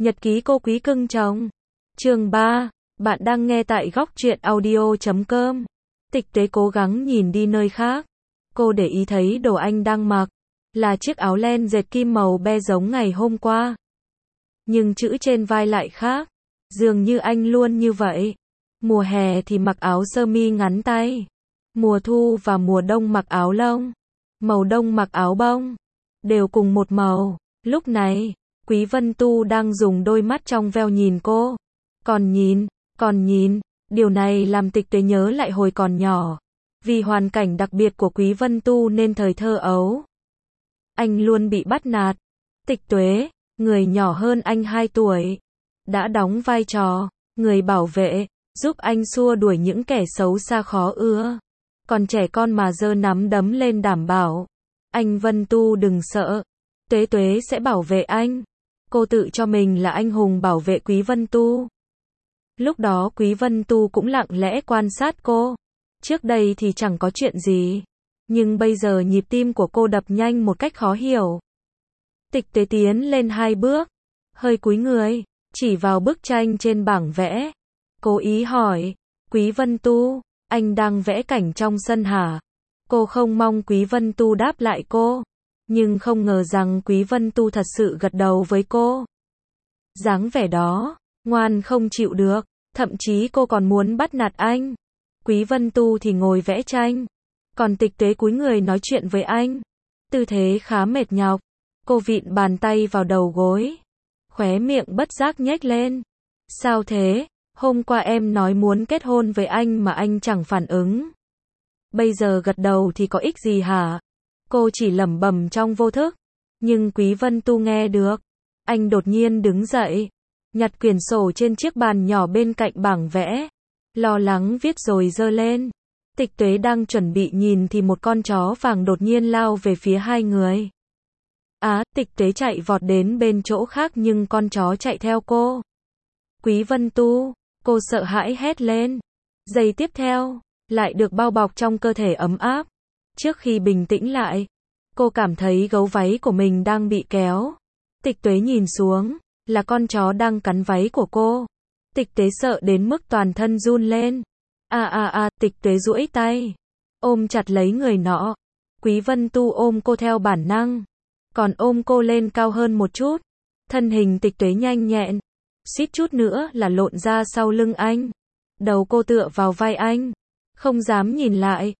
Nhật ký cô quý cưng chồng. Chương 3. Bạn đang nghe tại góc truyện audio.com. Tịch Tuế cố gắng nhìn đi nơi khác. Cô để ý thấy đồ anh đang mặc là chiếc áo len dệt kim màu be giống ngày hôm qua. Nhưng chữ trên vai lại khác. Dường như anh luôn như vậy. Mùa hè thì mặc áo sơ mi ngắn tay. Mùa thu và mùa đông mặc áo lông. Màu đông mặc áo bông. Đều cùng một màu. Lúc này, Quý Vân Tu đang dùng đôi mắt trong veo nhìn cô. Còn nhìn. Điều này làm Tịch Tuế nhớ lại hồi còn nhỏ. Vì hoàn cảnh đặc biệt của Quý Vân Tu nên thời thơ ấu, anh luôn bị bắt nạt. Tịch Tuế, người nhỏ hơn anh 2 tuổi, đã đóng vai trò người bảo vệ, giúp anh xua đuổi những kẻ xấu xa khó ưa. Còn trẻ con mà giơ nắm đấm lên đảm bảo, anh Vân Tu đừng sợ, Tuế Tuế sẽ bảo vệ anh. Cô tự cho mình là anh hùng bảo vệ Quý Vân Tu. Lúc đó Quý Vân Tu cũng lặng lẽ quan sát cô. Trước đây thì chẳng có chuyện gì, nhưng bây giờ nhịp tim của cô đập nhanh một cách khó hiểu. Tịch Tuế tiến lên 2 bước, hơi cúi người, chỉ vào bức tranh trên bảng vẽ. Cố ý hỏi, Quý Vân Tu, anh đang vẽ cảnh trong sân hả? Cô không mong Quý Vân Tu đáp lại cô, nhưng không ngờ rằng Quý Vân Tu thật sự gật đầu với cô. Dáng vẻ đó, ngoan không chịu được, thậm chí cô còn muốn bắt nạt anh. Quý Vân Tu thì ngồi vẽ tranh, còn Tịch Tuế cúi người nói chuyện với anh. Tư thế khá mệt nhọc, cô vịn bàn tay vào đầu gối, khóe miệng bất giác nhếch lên. Sao thế? Hôm qua em nói muốn kết hôn với anh mà anh chẳng phản ứng. Bây giờ gật đầu thì có ích gì hả? Cô chỉ lẩm bẩm trong vô thức, nhưng Quý Vân Tu nghe được. Anh đột nhiên đứng dậy, nhặt quyển sổ trên chiếc bàn nhỏ bên cạnh bảng vẽ, lo lắng viết rồi giơ lên. Tịch Tuế đang chuẩn bị nhìn thì một con chó vàng đột nhiên lao về phía hai người. Tịch Tuế chạy vọt đến bên chỗ khác nhưng con chó chạy theo cô. Quý Vân Tu, cô sợ hãi hét lên. Giây tiếp theo, lại được bao bọc trong cơ thể ấm áp. Trước khi bình tĩnh lại, cô cảm thấy gấu váy của mình đang bị kéo. Tịch Tuế nhìn xuống, là con chó đang cắn váy của cô. Tịch Tuế sợ đến mức toàn thân run lên. Tịch Tuế duỗi tay, ôm chặt lấy người nọ. Quý Vân Tu ôm cô theo bản năng, còn ôm cô lên cao hơn một chút. Thân hình Tịch Tuế nhanh nhẹn, suýt chút nữa là lộn ra sau lưng anh. Đầu cô tựa vào vai anh, không dám nhìn lại.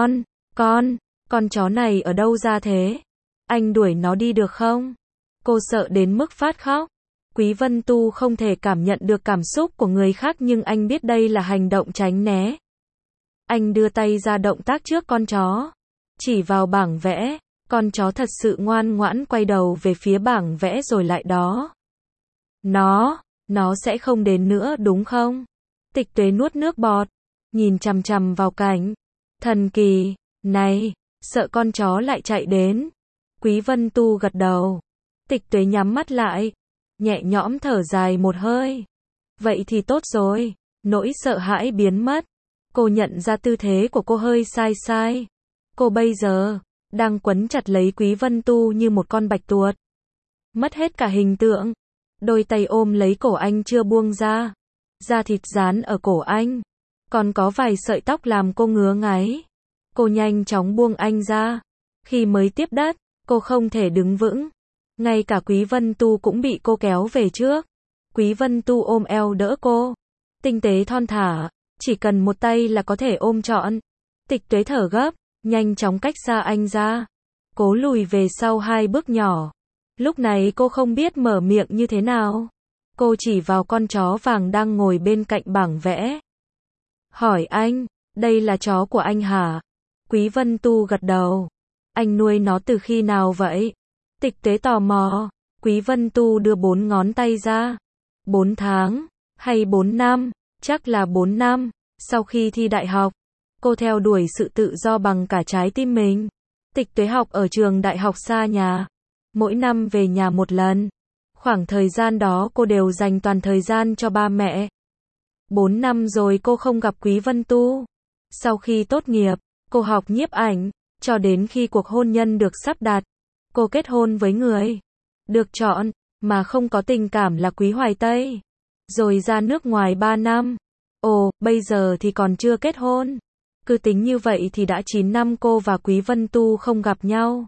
Con chó này ở đâu ra thế? Anh đuổi nó đi được không? Cô sợ đến mức phát khóc. Quý Vân Tu không thể cảm nhận được cảm xúc của người khác nhưng anh biết đây là hành động tránh né. Anh đưa tay ra động tác trước con chó, chỉ vào bảng vẽ. Con chó thật sự ngoan ngoãn quay đầu về phía bảng vẽ rồi lại đó. Nó sẽ không đến nữa đúng không? Tịch Tuế nuốt nước bọt, nhìn chằm chằm vào cảnh thần kỳ này, sợ con chó lại chạy đến. Quý Vân Tu gật đầu. Tịch Tuế nhắm mắt lại, nhẹ nhõm thở dài một hơi. Vậy thì tốt rồi, nỗi sợ hãi biến mất. Cô nhận ra tư thế của cô hơi sai. Cô bây giờ đang quấn chặt lấy Quý Vân Tu như một con bạch tuộc, mất hết cả hình tượng. Đôi tay ôm lấy cổ anh chưa buông ra, da thịt dán ở cổ anh, còn có vài sợi tóc làm cô ngứa ngáy. Cô nhanh chóng buông anh ra. Khi mới tiếp đất, cô không thể đứng vững. Ngay cả Quý Vân Tu cũng bị cô kéo về trước. Quý Vân Tu ôm eo đỡ cô, tinh tế thon thả, chỉ cần một tay là có thể ôm trọn. Tịch Tuế thở gấp, nhanh chóng cách xa anh ra, cố lùi về sau 2 bước nhỏ. Lúc này cô không biết mở miệng như thế nào. Cô chỉ vào con chó vàng đang ngồi bên cạnh bảng vẽ, hỏi anh, đây là chó của anh hả? Quý Vân Tu gật đầu. Anh nuôi nó từ khi nào vậy? Tịch Tuế tò mò. Quý Vân Tu đưa 4 ngón tay ra. 4 tháng, hay 4 năm? Chắc là 4 năm. Sau khi thi đại học, cô theo đuổi sự tự do bằng cả trái tim mình. Tịch Tuế học ở trường đại học xa nhà, mỗi năm về nhà một lần. Khoảng thời gian đó cô đều dành toàn thời gian cho ba mẹ. 4 năm rồi cô không gặp Quý Vân Tu. Sau khi tốt nghiệp, cô học nhiếp ảnh, cho đến khi cuộc hôn nhân được sắp đặt. Cô kết hôn với người được chọn. mà không có tình cảm là Quý Hoài Tây. Rồi ra nước ngoài 3 năm. Ồ, bây giờ thì còn chưa kết hôn. Cứ tính như vậy thì đã 9 năm cô và Quý Vân Tu không gặp nhau.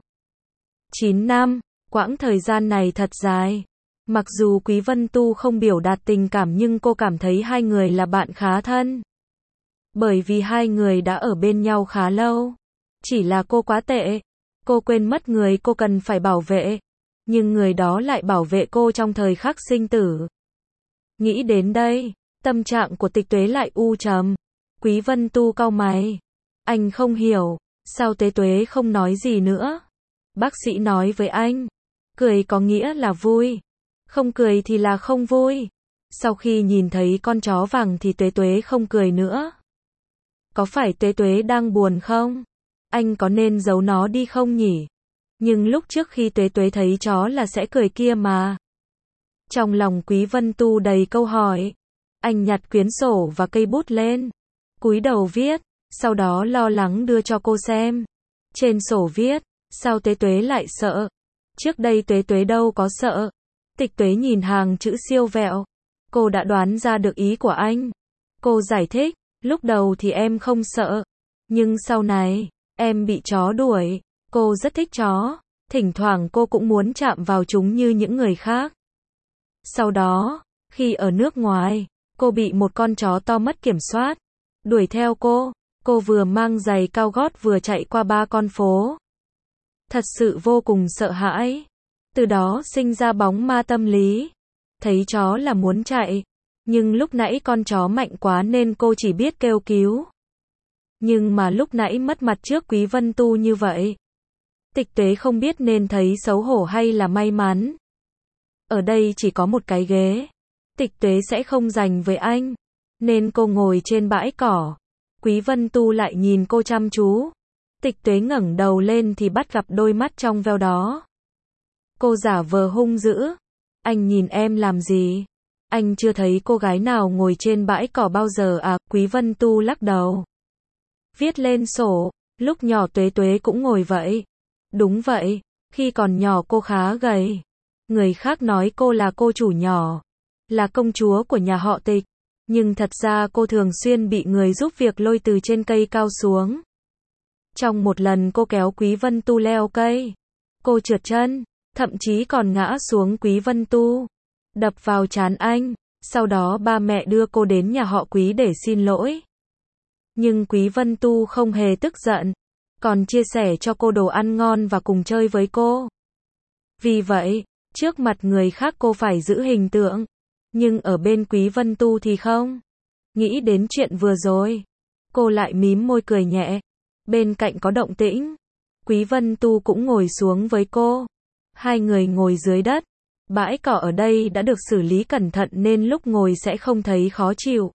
9 năm, quãng thời gian này thật dài. Mặc dù Quý Vân Tu không biểu đạt tình cảm nhưng cô cảm thấy hai người là bạn khá thân. Bởi vì hai người đã ở bên nhau khá lâu. Chỉ là cô quá tệ. Cô quên mất người cô cần phải bảo vệ. Nhưng người đó lại bảo vệ cô trong thời khắc sinh tử. Nghĩ đến đây, tâm trạng của Tịch Tuế lại u trầm. Quý Vân Tu cau mày. Anh không hiểu, sao Tuế Tuế không nói gì nữa? Bác sĩ nói với anh, cười có nghĩa là vui, không cười thì là không vui. Sau khi nhìn thấy con chó vàng thì Tuế Tuế không cười nữa. Có phải Tuế Tuế đang buồn không? Anh có nên giấu nó đi không nhỉ? Nhưng lúc trước khi Tuế Tuế thấy chó là sẽ cười kia mà. Trong lòng Quý Vân Tu đầy câu hỏi. Anh nhặt quyển sổ và cây bút lên, cúi đầu viết, sau đó lo lắng đưa cho cô xem. Trên sổ viết, sao Tuế Tuế lại sợ? Trước đây Tuế Tuế đâu có sợ. Tịch Tuế nhìn hàng chữ siêu vẹo. Cô đã đoán ra được ý của anh. Cô giải thích, lúc đầu thì em không sợ. Nhưng sau này, em bị chó đuổi. Cô rất thích chó. Thỉnh thoảng cô cũng muốn chạm vào chúng như những người khác. Sau đó, khi ở nước ngoài, cô bị một con chó to mất kiểm soát. Đuổi theo cô vừa mang giày cao gót vừa chạy qua 3 con phố. Thật sự vô cùng sợ hãi. Từ đó sinh ra bóng ma tâm lý. Thấy chó là muốn chạy. Nhưng lúc nãy con chó mạnh quá nên cô chỉ biết kêu cứu. Nhưng mà lúc nãy mất mặt trước Quý Vân Tu như vậy. Tịch Tuế không biết nên thấy xấu hổ hay là may mắn. Ở đây chỉ có một cái ghế. Tịch Tuế sẽ không dành với anh. Nên cô ngồi trên bãi cỏ. Quý Vân Tu lại nhìn cô chăm chú. Tịch Tuế ngẩng đầu lên thì bắt gặp đôi mắt trong veo đó. Cô giả vờ hung dữ. Anh nhìn em làm gì? Anh chưa thấy cô gái nào ngồi trên bãi cỏ bao giờ à? Quý Vân Tu lắc đầu. Viết lên sổ. Lúc nhỏ Tuế Tuế cũng ngồi vậy. Đúng vậy. Khi còn nhỏ cô khá gầy. Người khác nói cô là cô chủ nhỏ. Là công chúa của nhà họ Tịch. Nhưng thật ra cô thường xuyên bị người giúp việc lôi từ trên cây cao xuống. Trong một lần cô kéo Quý Vân Tu leo cây. Cô trượt chân. Thậm chí còn ngã xuống Quý Vân Tu. Đập vào trán anh. Sau đó ba mẹ đưa cô đến nhà họ Quý để xin lỗi. Nhưng Quý Vân Tu không hề tức giận. Còn chia sẻ cho cô đồ ăn ngon và cùng chơi với cô. Vì vậy, trước mặt người khác cô phải giữ hình tượng. Nhưng ở bên Quý Vân Tu thì không. Nghĩ đến chuyện vừa rồi. Cô lại mím môi cười nhẹ. Bên cạnh có động tĩnh. Quý Vân Tu cũng ngồi xuống với cô. Hai người ngồi dưới đất. Bãi cỏ ở đây đã được xử lý cẩn thận nên lúc ngồi sẽ không thấy khó chịu.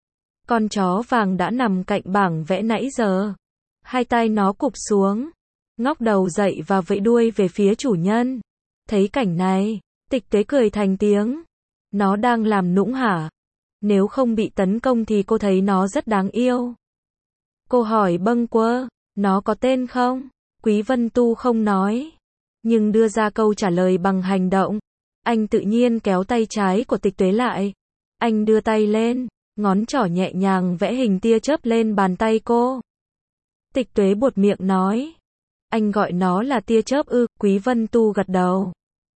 Con chó vàng đã nằm cạnh bảng vẽ nãy giờ. Hai tay nó cụp xuống. Ngóc đầu dậy và vẫy đuôi về phía chủ nhân. Thấy cảnh này, Tịch Tuế cười thành tiếng. Nó đang làm nũng hả? Nếu không bị tấn công thì cô thấy nó rất đáng yêu. Cô hỏi bâng quơ, nó có tên không? Quý Vân Tu không nói. Nhưng đưa ra câu trả lời bằng hành động. Anh tự nhiên kéo tay trái của Tịch Tuế lại. Anh đưa tay lên, ngón trỏ nhẹ nhàng vẽ hình tia chớp lên bàn tay cô. Tịch Tuế buột miệng nói. Anh gọi nó là tia chớp ư? Quý Vân Tu gật đầu.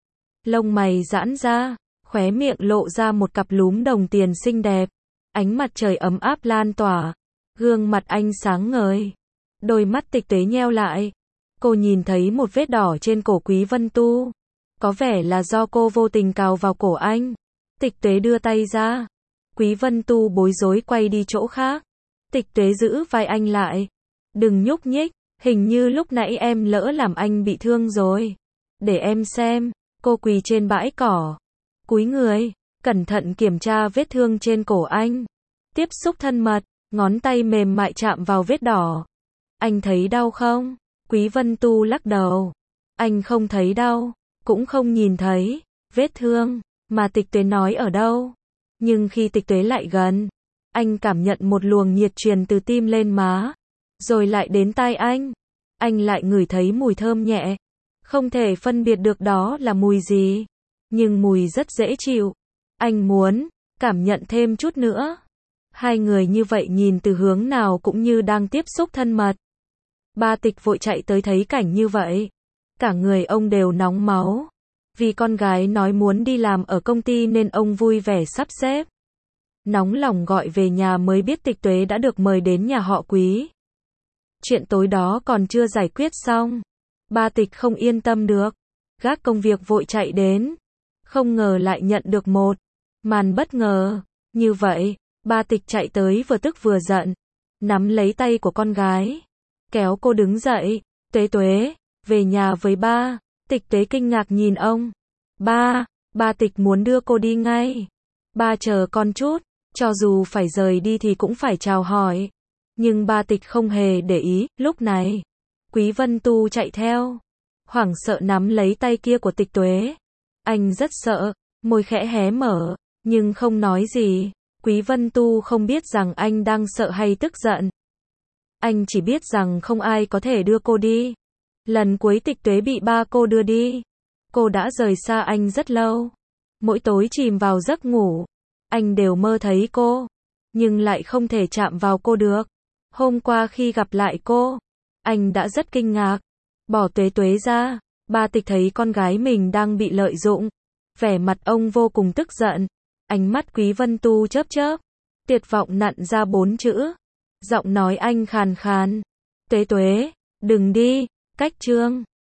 Lông mày giãn ra, khóe miệng lộ ra một cặp lúm đồng tiền xinh đẹp. Ánh mặt trời ấm áp lan tỏa. Gương mặt anh sáng ngời. Đôi mắt Tịch Tuế nheo lại. Cô nhìn thấy một vết đỏ trên cổ Quý Vân Tu. Có vẻ là do cô vô tình cào vào cổ anh. Tịch Tuế đưa tay ra. Quý Vân Tu bối rối quay đi chỗ khác. Tịch Tuế giữ vai anh lại. Đừng nhúc nhích, hình như lúc nãy em lỡ làm anh bị thương rồi. Để em xem. Cô quỳ trên bãi cỏ. Cúi người, cẩn thận kiểm tra vết thương trên cổ anh. Tiếp xúc thân mật, ngón tay mềm mại chạm vào vết đỏ. Anh thấy đau không? Quý Vân Tu lắc đầu. Anh không thấy đau, cũng không nhìn thấy vết thương mà Tịch Tuế nói ở đâu. Nhưng khi Tịch Tuế lại gần, anh cảm nhận một luồng nhiệt truyền từ tim lên má, rồi lại đến tai anh. Anh lại ngửi thấy mùi thơm nhẹ, không thể phân biệt được đó là mùi gì. nhưng mùi rất dễ chịu. Anh muốn cảm nhận thêm chút nữa. Hai người như vậy nhìn từ hướng nào cũng như đang tiếp xúc thân mật. Ba Tịch vội chạy tới thấy cảnh như vậy. Cả người ông đều nóng máu. Vì con gái nói muốn đi làm ở công ty nên ông vui vẻ sắp xếp. Nóng lòng gọi về nhà mới biết Tịch Tuế đã được mời đến nhà họ Quý. Chuyện tối đó còn chưa giải quyết xong. Ba Tịch không yên tâm được. Gác công việc vội chạy đến. Không ngờ lại nhận được một màn bất ngờ. Như vậy, Ba Tịch chạy tới vừa tức vừa giận. Nắm lấy tay của con gái. Kéo cô đứng dậy. Tuế Tuế, về nhà với ba. Tịch Tuế kinh ngạc nhìn ông. Ba Tịch muốn đưa cô đi ngay. Ba chờ con chút. Cho dù phải rời đi thì cũng phải chào hỏi. Nhưng Ba Tịch không hề để ý. Lúc này, Quý Vân Tu chạy theo. Hoảng sợ nắm lấy tay kia của Tịch Tuế. Anh rất sợ. Môi khẽ hé mở. Nhưng không nói gì. Quý Vân Tu không biết rằng anh đang sợ hay tức giận. Anh chỉ biết rằng không ai có thể đưa cô đi. Lần cuối Tịch Tuế bị ba cô đưa đi. Cô đã rời xa anh rất lâu. Mỗi tối chìm vào giấc ngủ. Anh đều mơ thấy cô. Nhưng lại không thể chạm vào cô được. Hôm qua khi gặp lại cô. Anh đã rất kinh ngạc. Bỏ Tuế Tuế ra. Ba Tịch thấy con gái mình đang bị lợi dụng. Vẻ mặt ông vô cùng tức giận. Ánh mắt Quý Vân Tu chớp chớp. Tuyệt vọng nặn ra 4 chữ. Giọng nói anh khàn khàn. Tuế Tuế, đừng đi. Cách Trương.